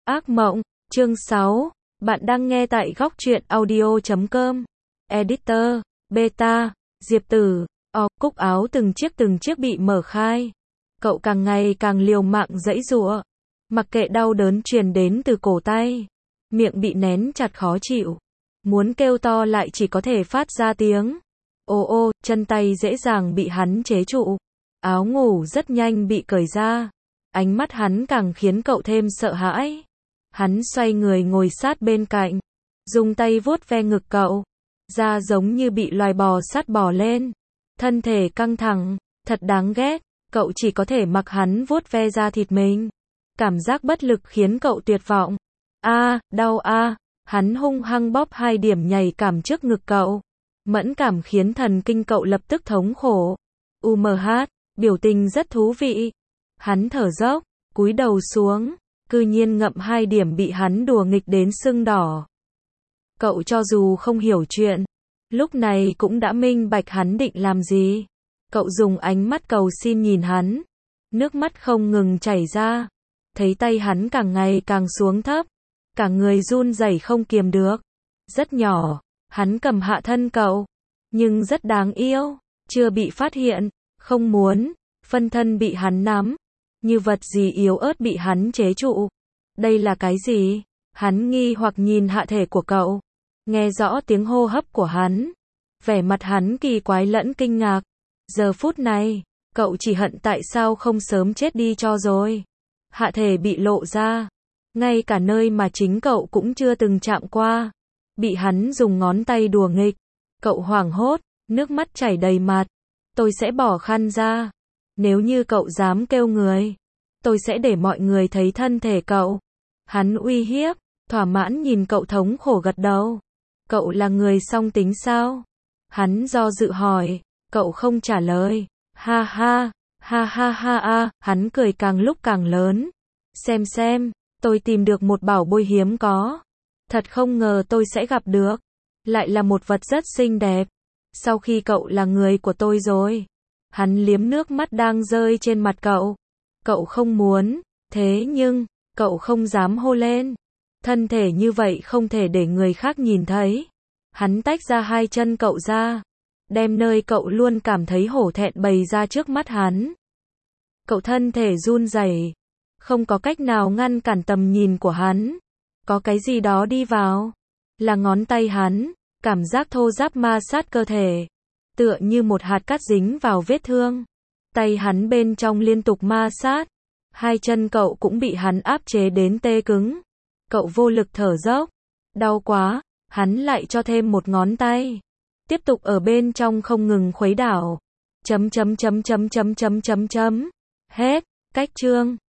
Ác mộng, chương 6. Bạn đang nghe tại góc truyện audio.com. Editor, Beta, Diệp Tử, cúc áo từng chiếc bị mở khai. Cậu càng ngày càng liều mạng giãy giụa, mặc kệ đau đớn truyền đến từ cổ tay. Miệng bị nén chặt khó chịu. Muốn kêu to lại chỉ có thể phát ra tiếng. Ô, chân tay dễ dàng bị hắn chế trụ. Áo ngủ rất nhanh bị cởi ra. Ánh mắt hắn càng khiến cậu thêm sợ hãi. Hắn xoay người ngồi sát bên cạnh, dùng tay vuốt ve ngực cậu. Da giống như bị loài bò sát bò lên. Thân thể căng thẳng, thật đáng ghét. Cậu chỉ có thể mặc hắn vuốt ve da thịt mình. Cảm giác bất lực khiến cậu tuyệt vọng. Đau a. Hắn hung hăng bóp 2 điểm nhạy cảm trước ngực cậu. Mẫn cảm khiến thần kinh cậu lập tức thống khổ. Biểu tình rất thú vị. Hắn thở dốc, cúi đầu xuống, cư nhiên ngậm 2 điểm bị hắn đùa nghịch đến sưng đỏ. Cậu cho dù không hiểu chuyện, lúc này cũng đã minh bạch hắn định làm gì. Cậu dùng ánh mắt cầu xin nhìn hắn, nước mắt không ngừng chảy ra. Thấy tay hắn càng ngày càng xuống thấp, cả người run rẩy không kiềm được. Rất nhỏ, hắn cầm hạ thân cậu, nhưng rất đáng yêu, chưa bị phát hiện, không muốn, phân thân bị hắn nắm, như vật gì yếu ớt bị hắn chế trụ. Đây là cái gì? Hắn nghi hoặc nhìn hạ thể của cậu, nghe rõ tiếng hô hấp của hắn, vẻ mặt hắn kỳ quái lẫn kinh ngạc. Giờ phút này, cậu chỉ hận tại sao không sớm chết đi cho rồi. Hạ thể bị lộ ra, ngay cả nơi mà chính cậu cũng chưa từng chạm qua, bị hắn dùng ngón tay đùa nghịch. Cậu hoảng hốt, nước mắt chảy đầy mặt. Tôi sẽ bỏ khăn ra. Nếu như cậu dám kêu người, tôi sẽ để mọi người thấy thân thể cậu. Hắn uy hiếp, thỏa mãn nhìn cậu thống khổ gật đầu. Cậu là người song tính sao? Hắn do dự hỏi, cậu không trả lời. Ha, hắn cười càng lúc càng lớn. Xem, tôi tìm được một bảo bối hiếm có. Thật không ngờ tôi sẽ gặp được. Lại là một vật rất xinh đẹp. Sau khi cậu là người của tôi rồi. Hắn liếm nước mắt đang rơi trên mặt cậu. Cậu không muốn, thế nhưng, cậu không dám hô lên. Thân thể như vậy không thể để người khác nhìn thấy. Hắn tách ra 2 chân cậu ra, đem nơi cậu luôn cảm thấy hổ thẹn bày ra trước mắt hắn. Cậu thân thể run rẩy, không có cách nào ngăn cản tầm nhìn của hắn. Có cái gì đó đi vào, là ngón tay hắn, cảm giác thô ráp ma sát cơ thể, tựa như một hạt cát dính vào vết thương. Tay hắn bên trong liên tục ma sát, 2 chân cậu cũng bị hắn áp chế đến tê cứng. Cậu vô lực thở dốc, đau quá, hắn lại cho thêm một ngón tay, tiếp tục ở bên trong không ngừng khuấy đảo. Hết, cách chương.